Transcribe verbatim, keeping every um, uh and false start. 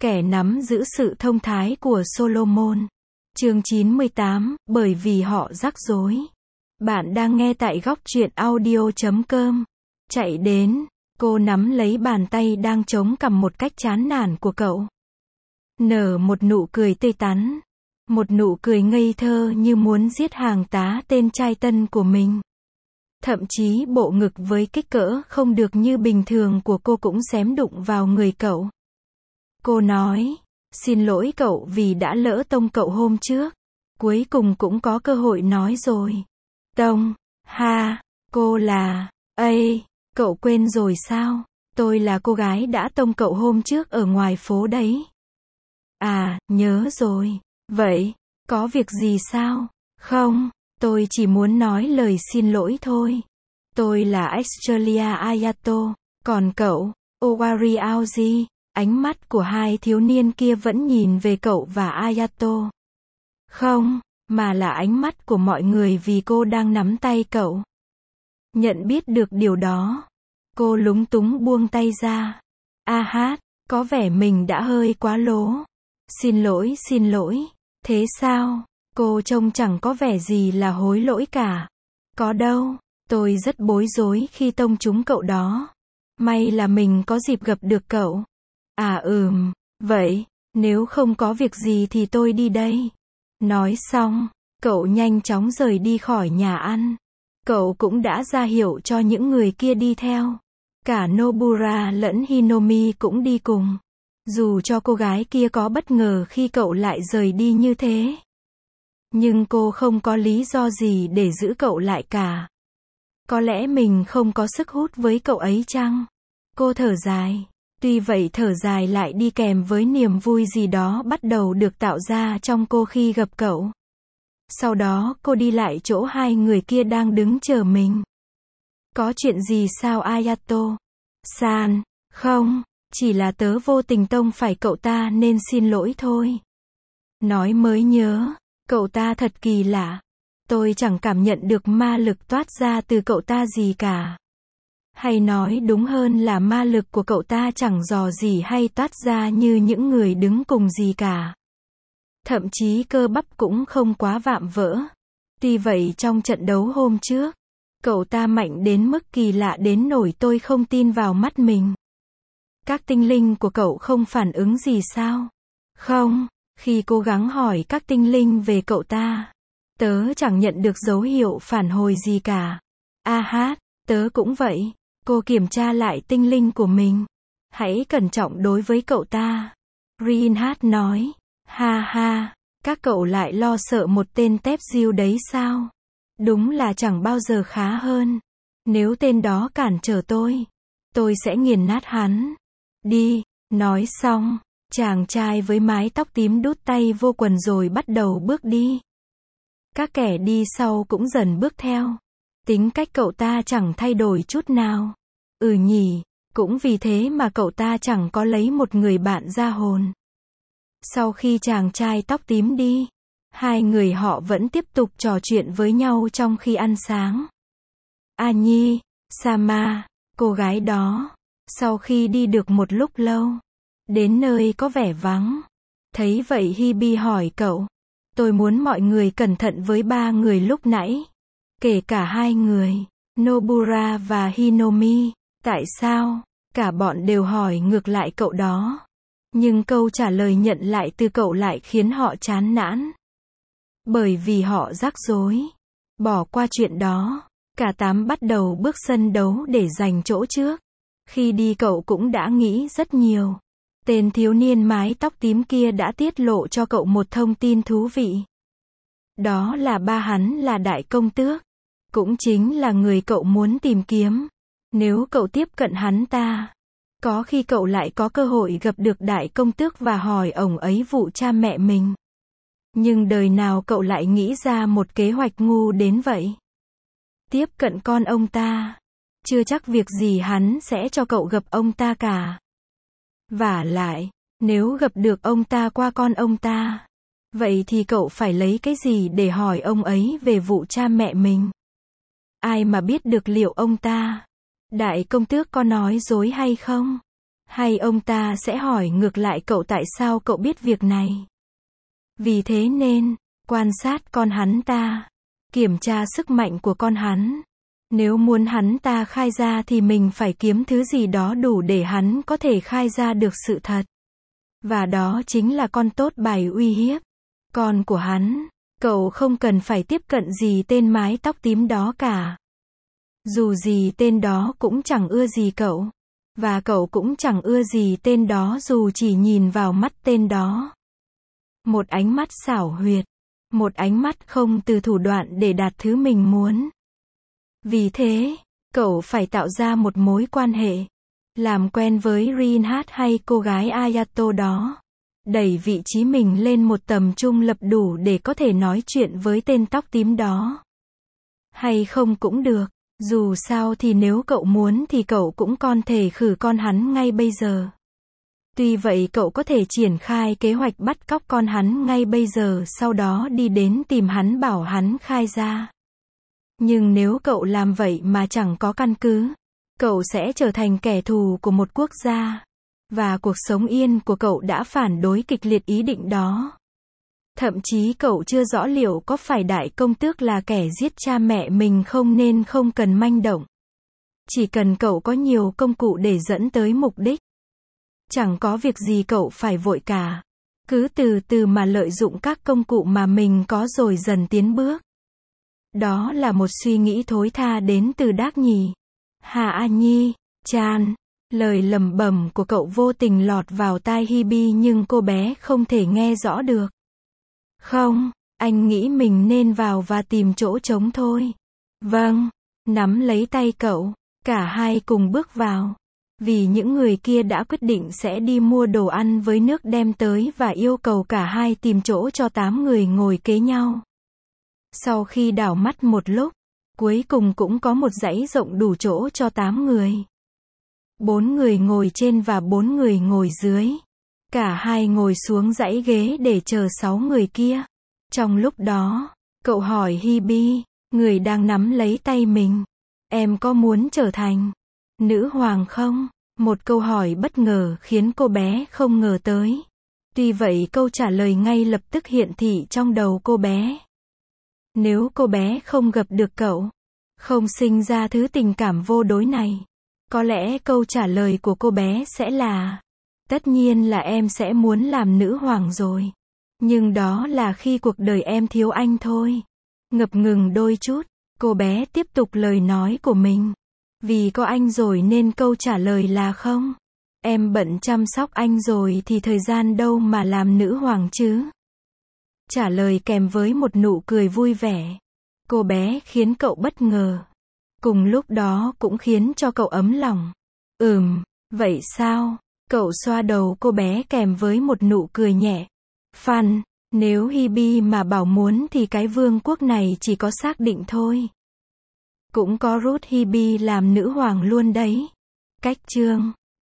Kẻ nắm giữ sự thông thái của Solomon. Chương chín mươi tám, bởi vì họ rắc rối. Bạn đang nghe tại góc truyện audio chấm com. Chạy đến, cô nắm lấy bàn tay đang chống cằm một cách chán nản của cậu. Nở một nụ cười tươi tắn. Một nụ cười ngây thơ như muốn giết hàng tá tên trai tân của mình. Thậm chí bộ ngực với kích cỡ không được như bình thường của cô cũng xém đụng vào người cậu. Cô nói, xin lỗi cậu vì đã lỡ tông cậu hôm trước. Cuối cùng cũng có cơ hội nói rồi. Tông, ha, cô là, ây, cậu quên rồi sao? Tôi là cô gái đã tông cậu hôm trước ở ngoài phố đấy. À, nhớ rồi. Vậy, có việc gì sao? Không, tôi chỉ muốn nói lời xin lỗi thôi. Tôi là Australia Ayato, còn cậu, Owari Aoji. Ánh mắt của hai thiếu niên kia vẫn nhìn về cậu và Ayato. Không, mà là ánh mắt của mọi người vì cô đang nắm tay cậu. Nhận biết được điều đó, cô lúng túng buông tay ra. A hát, có vẻ mình đã hơi quá lố. Xin lỗi, xin lỗi. Thế sao? Cô trông chẳng có vẻ gì là hối lỗi cả. Có đâu, tôi rất bối rối khi tông trúng cậu đó. May là mình có dịp gặp được cậu. À ừm, vậy, nếu không có việc gì thì tôi đi đây. Nói xong, cậu nhanh chóng rời đi khỏi nhà ăn. Cậu cũng đã ra hiệu cho những người kia đi theo. Cả Nobura lẫn Hinomi cũng đi cùng. Dù cho cô gái kia có bất ngờ khi cậu lại rời đi như thế. Nhưng cô không có lý do gì để giữ cậu lại cả. Có lẽ mình không có sức hút với cậu ấy chăng? Cô thở dài. Tuy vậy thở dài lại đi kèm với niềm vui gì đó bắt đầu được tạo ra trong cô khi gặp cậu. Sau đó cô đi lại chỗ hai người kia đang đứng chờ mình. Có chuyện gì sao Ayato? San, không, chỉ là tớ vô tình tông phải cậu ta nên xin lỗi thôi. Nói mới nhớ, cậu ta thật kỳ lạ. Tôi chẳng cảm nhận được ma lực toát ra từ cậu ta gì cả. Hay nói đúng hơn là ma lực của cậu ta chẳng dò gì hay toát ra như những người đứng cùng gì cả. Thậm chí cơ bắp cũng không quá vạm vỡ. Tuy vậy trong trận đấu hôm trước, cậu ta mạnh đến mức kỳ lạ đến nỗi tôi không tin vào mắt mình. Các tinh linh của cậu không phản ứng gì sao? Không, khi cố gắng hỏi các tinh linh về cậu ta, tớ chẳng nhận được dấu hiệu phản hồi gì cả. A hát, tớ cũng vậy. Cô kiểm tra lại tinh linh của mình. Hãy cẩn trọng đối với cậu ta. Reinhardt nói. Ha ha, các cậu lại lo sợ một tên tép diêu đấy sao? Đúng là chẳng bao giờ khá hơn. Nếu tên đó cản trở tôi, tôi sẽ nghiền nát hắn. Đi, nói xong, chàng trai với mái tóc tím đút tay vô quần rồi bắt đầu bước đi. Các kẻ đi sau cũng dần bước theo. Tính cách cậu ta chẳng thay đổi chút nào. Ừ nhỉ, cũng vì thế mà cậu ta chẳng có lấy một người bạn ra hồn. Sau khi chàng trai tóc tím đi, hai người họ vẫn tiếp tục trò chuyện với nhau trong khi ăn sáng. A Nhi, Sama, cô gái đó, sau khi đi được một lúc lâu, đến nơi có vẻ vắng. Thấy vậy Hibi hỏi cậu, tôi muốn mọi người cẩn thận với ba người lúc nãy. Kể cả hai người, Nobura và Hinomi. Tại sao? Cả bọn đều hỏi ngược lại cậu đó. Nhưng câu trả lời nhận lại từ cậu lại khiến họ chán nản. Bởi vì họ rắc rối. Bỏ qua chuyện đó, cả tám bắt đầu bước sân đấu để giành chỗ trước. Khi đi cậu cũng đã nghĩ rất nhiều. Tên thiếu niên mái tóc tím kia đã tiết lộ cho cậu một thông tin thú vị. Đó là ba hắn là đại công tước. Cũng chính là người cậu muốn tìm kiếm. Nếu cậu tiếp cận hắn ta, có khi cậu lại có cơ hội gặp được đại công tước và hỏi ông ấy vụ cha mẹ mình. Nhưng đời nào cậu lại nghĩ ra một kế hoạch ngu đến vậy? Tiếp cận con ông ta, chưa chắc việc gì hắn sẽ cho cậu gặp ông ta cả. Vả lại, nếu gặp được ông ta qua con ông ta, vậy thì cậu phải lấy cái gì để hỏi ông ấy về vụ cha mẹ mình? Ai mà biết được liệu ông ta, đại công tước có nói dối hay không? Hay ông ta sẽ hỏi ngược lại cậu tại sao cậu biết việc này. Vì thế nên, quan sát con hắn ta. Kiểm tra sức mạnh của con hắn. Nếu muốn hắn ta khai ra thì mình phải kiếm thứ gì đó đủ để hắn có thể khai ra được sự thật. Và đó chính là con tốt bài uy hiếp. Con của hắn. Cậu không cần phải tiếp cận gì tên mái tóc tím đó cả. Dù gì tên đó cũng chẳng ưa gì cậu. Và cậu cũng chẳng ưa gì tên đó dù chỉ nhìn vào mắt tên đó. Một ánh mắt xảo huyệt. Một ánh mắt không từ thủ đoạn để đạt thứ mình muốn. Vì thế, cậu phải tạo ra một mối quan hệ. Làm quen với Reinhard hay cô gái Ayato đó. Đẩy vị trí mình lên một tầm trung lập đủ để có thể nói chuyện với tên tóc tím đó. Hay không cũng được. Dù sao thì nếu cậu muốn thì cậu cũng con thể khử con hắn ngay bây giờ. Tuy vậy cậu có thể triển khai kế hoạch bắt cóc con hắn ngay bây giờ, sau đó đi đến tìm hắn bảo hắn khai ra. Nhưng nếu cậu làm vậy mà chẳng có căn cứ, cậu sẽ trở thành kẻ thù của một quốc gia. Và cuộc sống yên của cậu đã phản đối kịch liệt ý định đó. Thậm chí cậu chưa rõ liệu có phải đại công tước là kẻ giết cha mẹ mình không, nên không cần manh động. Chỉ cần cậu có nhiều công cụ để dẫn tới mục đích. Chẳng có việc gì cậu phải vội cả. Cứ từ từ mà lợi dụng các công cụ mà mình có rồi dần tiến bước. Đó là một suy nghĩ thối tha đến từ Đác Nhì. Hà A Nhi, Chan. Lời lẩm bẩm của cậu vô tình lọt vào tai Hibi nhưng cô bé không thể nghe rõ được. Không, anh nghĩ mình nên vào và tìm chỗ trống thôi. Vâng, nắm lấy tay cậu, cả hai cùng bước vào. Vì những người kia đã quyết định sẽ đi mua đồ ăn với nước đem tới và yêu cầu cả hai tìm chỗ cho tám người ngồi kế nhau. Sau khi đảo mắt một lúc, cuối cùng cũng có một dãy rộng đủ chỗ cho tám người. Bốn người ngồi trên và bốn người ngồi dưới. Cả hai ngồi xuống dãy ghế để chờ sáu người kia. Trong lúc đó, cậu hỏi Hibi, người đang nắm lấy tay mình. Em có muốn trở thành nữ hoàng không? Một câu hỏi bất ngờ khiến cô bé không ngờ tới. Tuy vậy câu trả lời ngay lập tức hiện thị trong đầu cô bé. Nếu cô bé không gặp được cậu, không sinh ra thứ tình cảm vô đối này, có lẽ câu trả lời của cô bé sẽ là: tất nhiên là em sẽ muốn làm nữ hoàng rồi. Nhưng đó là khi cuộc đời em thiếu anh thôi. Ngập ngừng đôi chút, cô bé tiếp tục lời nói của mình. Vì có anh rồi nên câu trả lời là không. Em bận chăm sóc anh rồi thì thời gian đâu mà làm nữ hoàng chứ. Trả lời kèm với một nụ cười vui vẻ. Cô bé khiến cậu bất ngờ. Cùng lúc đó cũng khiến cho cậu ấm lòng. Ừm, vậy sao? Cậu xoa đầu cô bé kèm với một nụ cười nhẹ. Phan, nếu Hibi mà bảo muốn thì cái vương quốc này chỉ có xác định thôi. Cũng có Ruth Hibi làm nữ hoàng luôn đấy. Cách chương